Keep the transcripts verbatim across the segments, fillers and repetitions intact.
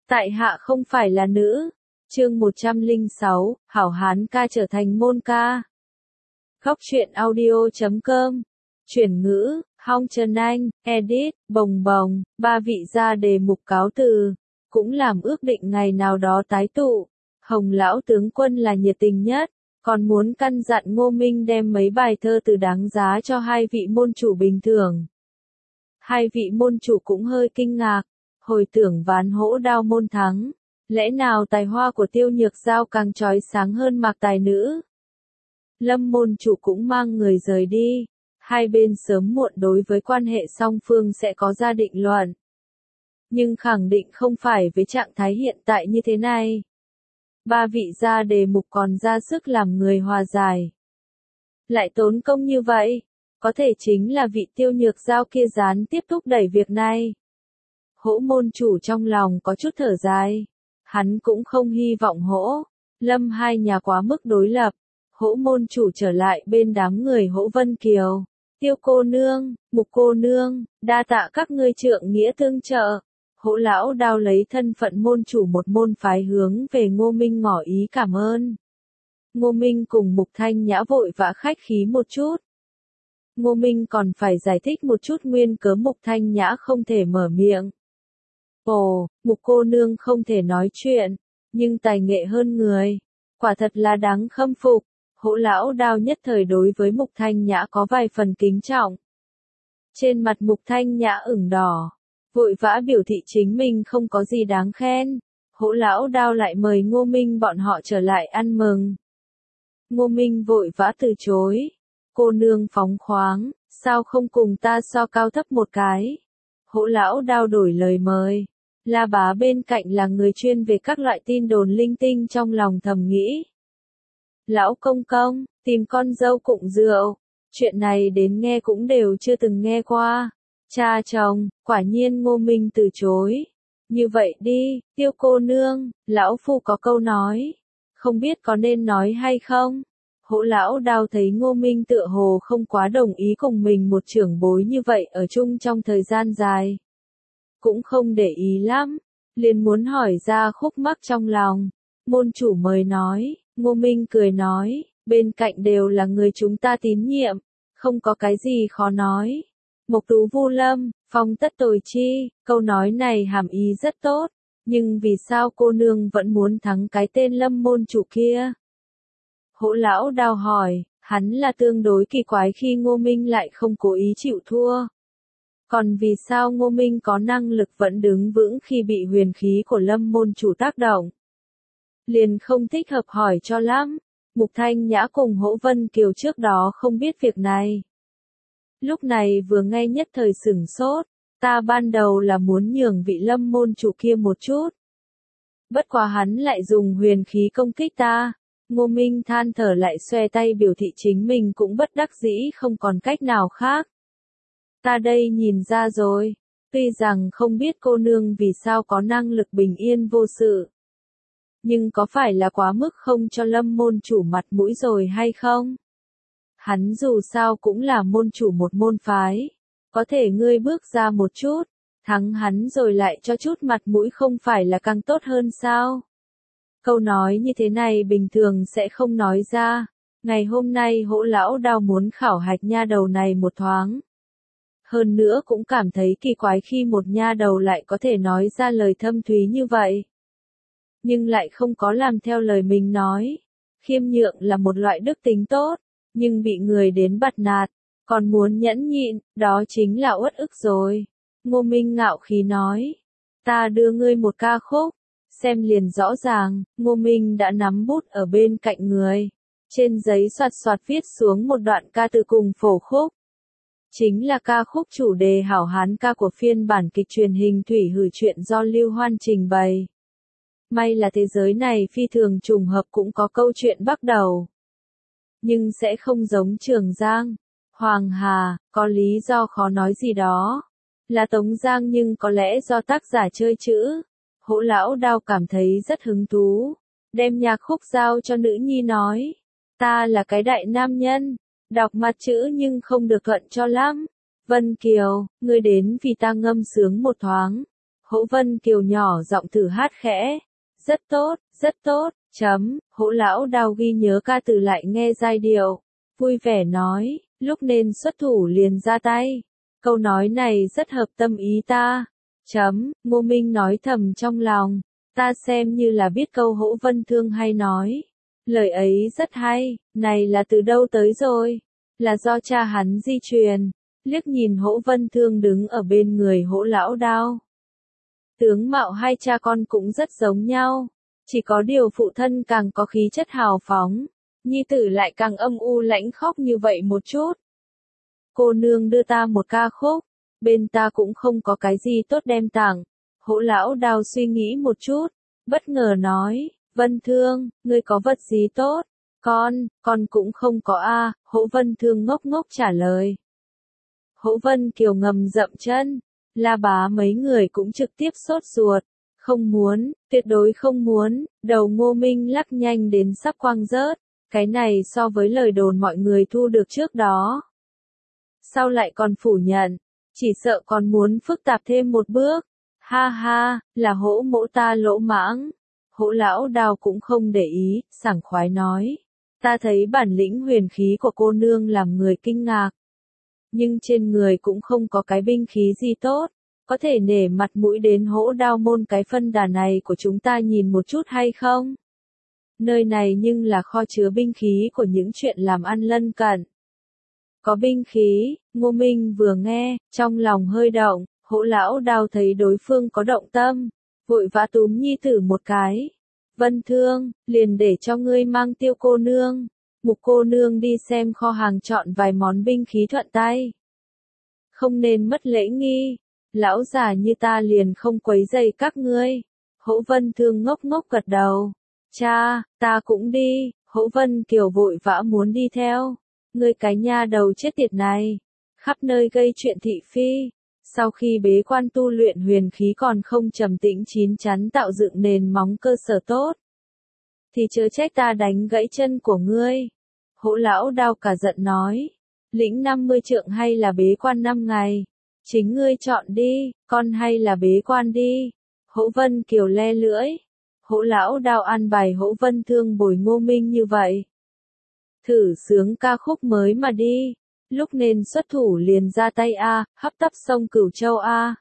Tại hạ không phải là nữ. Chương một trăm lẻ sáu, Hảo Hán ca trở thành môn ca. Góc truyện audio chấm com. Chuyển ngữ, Hong Trần Anh, edit, bồng bồng, ba vị gia đề mục cáo từ. Cũng làm ước định ngày nào đó tái tụ. Hồng lão tướng quân là nhiệt tình nhất, còn muốn căn dặn Ngô Minh đem mấy bài thơ từ đáng giá cho hai vị môn chủ bình thường. Hai vị môn chủ cũng hơi kinh ngạc, hồi tưởng ván hỗ đao môn thắng. Lẽ nào tài hoa của Tiêu Nhược Giao càng chói sáng hơn Mạc Tài Nữ? Lâm môn chủ cũng mang người rời đi. Hai bên sớm muộn đối với quan hệ song phương sẽ có ra định luận. Nhưng khẳng định không phải với trạng thái hiện tại như thế này. Ba vị gia đề mục còn ra sức làm người hòa giải. Lại tốn công như vậy, có thể chính là vị Tiêu Nhược Giao kia gián tiếp thúc đẩy việc này. Hỗ môn chủ trong lòng có chút thở dài. Hắn cũng không hy vọng Hỗ, Lâm hai nhà quá mức đối lập. Hỗ môn chủ trở lại bên đám người Hỗ Vân Kiều. Tiêu cô nương, Mục cô nương, đa tạ các ngươi trượng nghĩa tương trợ. Hỗ lão đao lấy thân phận môn chủ một môn phái hướng về Ngô Minh ngỏ ý cảm ơn. Ngô Minh cùng Mục Thanh Nhã vội vã khách khí một chút. Ngô Minh còn phải giải thích một chút nguyên cớ Mục Thanh Nhã không thể mở miệng. Ồ, Mục cô nương không thể nói chuyện, nhưng tài nghệ hơn người, quả thật là đáng khâm phục. Hỗ lão đao nhất thời đối với Mục Thanh Nhã có vài phần kính trọng. Trên mặt Mục Thanh Nhã ửng đỏ, vội vã biểu thị chính mình không có gì đáng khen. Hỗ lão đao lại mời Ngô Minh bọn họ trở lại ăn mừng. Ngô Minh vội vã từ chối. Cô nương phóng khoáng, sao không cùng ta so cao thấp một cái? Hỗ lão đao đổi lời mời. La Bá bên cạnh là người chuyên về các loại tin đồn linh tinh, trong lòng thầm nghĩ. Lão công công, tìm con dâu cụng rượu, chuyện này đến nghe cũng đều chưa từng nghe qua. Cha chồng, quả nhiên Ngô Minh từ chối. Như vậy đi, Tiêu cô nương, lão phu có câu nói, không biết có nên nói hay không? Hỗ lão đao thấy Ngô Minh tựa hồ không quá đồng ý cùng mình một trưởng bối như vậy ở chung trong thời gian dài. Cũng không để ý lắm, liền muốn hỏi ra khúc mắc trong lòng. Môn chủ mời nói, Ngô Minh cười nói, bên cạnh đều là người chúng ta tín nhiệm, không có cái gì khó nói. Mộc tú vu lâm, phong tất tồi chi, câu nói này hàm ý rất tốt, nhưng vì sao cô nương vẫn muốn thắng cái tên Lâm môn chủ kia? Hỗ lão đao hỏi, hắn là tương đối kỳ quái khi Ngô Minh lại không cố ý chịu thua. Còn vì sao Ngô Minh có năng lực vẫn đứng vững khi bị huyền khí của Lâm môn chủ tác động? Liền không thích hợp hỏi cho lắm. Mục Thanh Nhã cùng Hỗ Vân Kiều trước đó không biết việc này. Lúc này vừa nghe nhất thời sửng sốt, ta ban đầu là muốn nhường vị Lâm môn chủ kia một chút. Bất quá hắn lại dùng huyền khí công kích ta. Ngô Minh than thở lại xoe tay biểu thị chính mình cũng bất đắc dĩ không còn cách nào khác. Ta đây nhìn ra rồi, tuy rằng không biết cô nương vì sao có năng lực bình yên vô sự. Nhưng có phải là quá mức không cho Lâm môn chủ mặt mũi rồi hay không? Hắn dù sao cũng là môn chủ một môn phái. Có thể ngươi bước ra một chút, thắng hắn rồi lại cho chút mặt mũi không phải là càng tốt hơn sao? Câu nói như thế này bình thường sẽ không nói ra. Ngày hôm nay Hỗ lão đao muốn khảo hạch nha đầu này một thoáng. Hơn nữa cũng cảm thấy kỳ quái khi một nha đầu lại có thể nói ra lời thâm thúy như vậy. Nhưng lại không có làm theo lời mình nói. Khiêm nhượng là một loại đức tính tốt, nhưng bị người đến bặt nạt, còn muốn nhẫn nhịn, đó chính là uất ức rồi. Ngô Minh ngạo khí nói, ta đưa ngươi một ca khúc, xem liền rõ ràng. Ngô Minh đã nắm bút ở bên cạnh người, trên giấy xoạt xoạt viết xuống một đoạn ca từ cùng phổ khúc. Chính là ca khúc chủ đề Hảo Hán ca của phiên bản kịch truyền hình Thủy Hử Truyện do Lưu Hoan trình bày. May là thế giới này phi thường trùng hợp cũng có câu chuyện bắt đầu. Nhưng sẽ không giống Trường Giang, Hoàng Hà, có lý do khó nói gì đó. Là Tống Giang nhưng có lẽ do tác giả chơi chữ. Hỗ lão đao cảm thấy rất hứng thú. Đem nhạc khúc giao cho nữ nhi nói. Ta là cái đại nam nhân. Đọc mặt chữ nhưng không được thuận cho lắm. Vân Kiều, ngươi đến vì ta ngâm sướng một thoáng. Hỗ Vân Kiều nhỏ giọng thử hát khẽ. Rất tốt, rất tốt, chấm, Hỗ lão đao ghi nhớ ca từ lại nghe giai điệu. Vui vẻ nói, lúc nên xuất thủ liền ra tay. Câu nói này rất hợp tâm ý ta. Chấm, Ngô Minh nói thầm trong lòng. Ta xem như là biết câu Hỗ Vân Thương hay nói. Lời ấy rất hay, này là từ đâu tới rồi? Là do cha hắn di truyền. Liếc nhìn Hỗ Vân Thương đứng ở bên người Hỗ lão đao. Tướng mạo hai cha con cũng rất giống nhau. Chỉ có điều phụ thân càng có khí chất hào phóng. Nhi tử lại càng âm u lãnh khóc như vậy một chút. Cô nương đưa ta một ca khúc. Bên ta cũng không có cái gì tốt đem tặng. Hỗ lão đao suy nghĩ một chút. Bất ngờ nói, Vân Thương, ngươi có vật gì tốt? Con, con cũng không có a. Hỗ Vân Thương ngốc ngốc trả lời. Hỗ Vân Kiều ngầm dậm chân. La Bá mấy người cũng trực tiếp sốt ruột. Không muốn, tuyệt đối không muốn. Đầu Ngô Minh lắc nhanh đến sắp quăng rớt. Cái này so với lời đồn mọi người thu được trước đó. Sao lại còn phủ nhận? Chỉ sợ còn muốn phức tạp thêm một bước. Ha ha, là Hỗ mỗ ta lỗ mãng. Hỗ lão đao cũng không để ý, sảng khoái nói. Ta thấy bản lĩnh huyền khí của cô nương làm người kinh ngạc. Nhưng trên người cũng không có cái binh khí gì tốt. Có thể nể mặt mũi đến Hỗ đao môn cái phân đà này của chúng ta nhìn một chút hay không? Nơi này nhưng là kho chứa binh khí của những chuyện làm ăn lân cận. Có binh khí, Ngô Minh vừa nghe, trong lòng hơi động, Hỗ lão đao thấy đối phương có động tâm, vội vã túm nhi tử một cái. Vân Thương, liền để cho ngươi mang Tiêu cô nương, Mục cô nương đi xem kho hàng chọn vài món binh khí thuận tay. Không nên mất lễ nghi, lão già như ta liền không quấy rầy các ngươi. Hỗ Vân Thương ngốc ngốc gật đầu. Cha, ta cũng đi. Hỗ Vân Kiều vội vã muốn đi theo. Ngươi cái nha đầu chết tiệt này, khắp nơi gây chuyện thị phi. Sau khi bế quan tu luyện huyền khí còn không trầm tĩnh chín chắn tạo dựng nền móng cơ sở tốt, thì chớ trách ta đánh gãy chân của ngươi. Hỗ lão đao cả giận nói, lĩnh năm mươi trượng hay là bế quan năm ngày? Chính ngươi chọn đi, con hay là bế quan đi. Hỗ Vân Kiều le lưỡi. Hỗ lão đao an bài Hỗ Vân Thương bồi Ngô Minh như vậy. Thử sướng ca khúc mới mà đi. Lúc nên xuất thủ liền ra tay a, hấp tấp sông Cửu Châu a.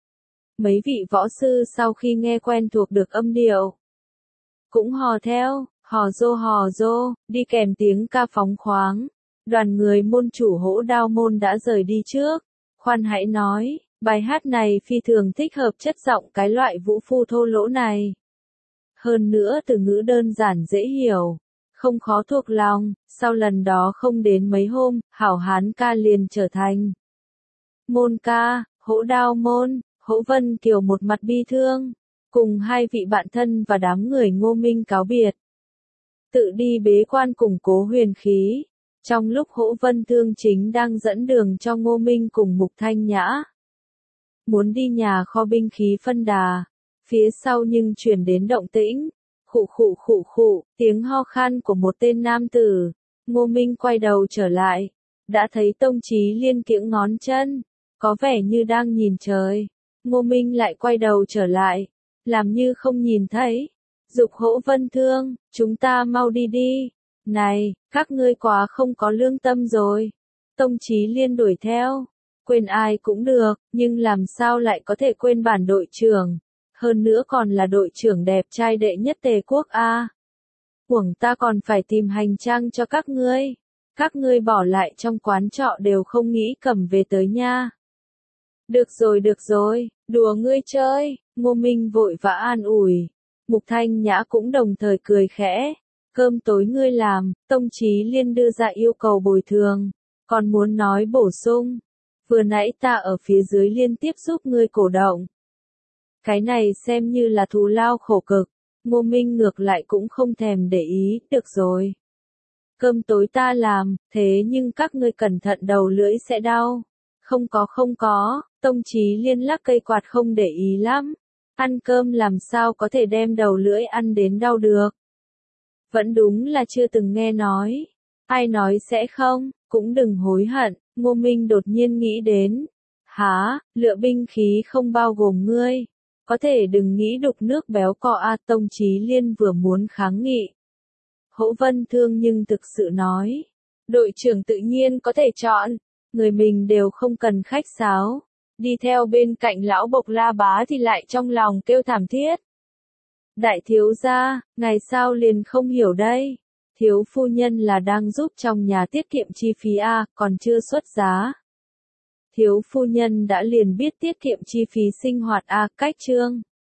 Mấy vị võ sư sau khi nghe quen thuộc được âm điệu, cũng hò theo, hò rô hò rô, đi kèm tiếng ca phóng khoáng. Đoàn người môn chủ Hỗ đao môn đã rời đi trước. Khoan hãy nói, bài hát này phi thường thích hợp chất giọng cái loại vũ phu thô lỗ này. Hơn nữa từ ngữ đơn giản dễ hiểu, không khó thuộc lòng. Sau lần đó không đến mấy hôm, hảo hán ca liền trở thành môn ca. Hỗ đao môn, Hỗ Vân Kiều một mặt bi thương, cùng hai vị bạn thân và đám người Ngô Minh cáo biệt, tự đi bế quan củng cố huyền khí. Trong lúc Hỗ Vân Thương chính đang dẫn đường cho Ngô Minh cùng Mục Thanh Nhã muốn đi nhà kho binh khí phân đà, phía sau nhưng truyền đến động tĩnh, khụ khụ khụ khụ, tiếng ho khan của một tên nam tử. Ngô Minh quay đầu trở lại, đã thấy Tông Chí Liên kiễng ngón chân, có vẻ như đang nhìn trời. Ngô Minh lại quay đầu trở lại, làm như không nhìn thấy, giục Hỗ Vân Thương, chúng ta mau đi đi. Này, các ngươi quá không có lương tâm rồi. Tông Chí Liên đuổi theo, quên ai cũng được, nhưng làm sao lại có thể quên bản đội trưởng, hơn nữa còn là đội trưởng đẹp trai đệ nhất Tề quốc a. Uổng ta còn phải tìm hành trang cho các ngươi, các ngươi bỏ lại trong quán trọ đều không nghĩ cầm về tới nha. Được rồi được rồi, đùa ngươi chơi. Ngô Minh vội vã an ủi. Mục Thanh Nhã cũng đồng thời cười khẽ. Cơm tối ngươi làm, Tông Chí Liên đưa ra yêu cầu bồi thường, còn muốn nói bổ sung. Vừa nãy ta ở phía dưới liên tiếp giúp ngươi cổ động. Cái này xem như là thù lao khổ cực. Ngô Minh ngược lại cũng không thèm để ý, được rồi. Cơm tối ta làm, thế nhưng các ngươi cẩn thận đầu lưỡi sẽ đau. Không có không có, Tông Chí Liên lắc cây quạt không để ý lắm. Ăn cơm làm sao có thể đem đầu lưỡi ăn đến đau được. Vẫn đúng là chưa từng nghe nói. Ai nói sẽ không, cũng đừng hối hận. Ngô Minh đột nhiên nghĩ đến. Hả, lựa binh khí không bao gồm ngươi. Có thể đừng nghĩ đục nước béo cò a. Tông Chí Liên vừa muốn kháng nghị. Hỗ Vân Thương nhưng thực sự nói. Đội trưởng tự nhiên có thể chọn. Người mình đều không cần khách sáo. Đi theo bên cạnh lão Bộc La Bá thì lại trong lòng kêu thảm thiết. Đại thiếu gia, ngài sao liền không hiểu đây? Thiếu phu nhân là đang giúp trong nhà tiết kiệm chi phí a, còn chưa xuất giá. Thiếu phu nhân đã liền biết tiết kiệm chi phí sinh hoạt a, cách chương.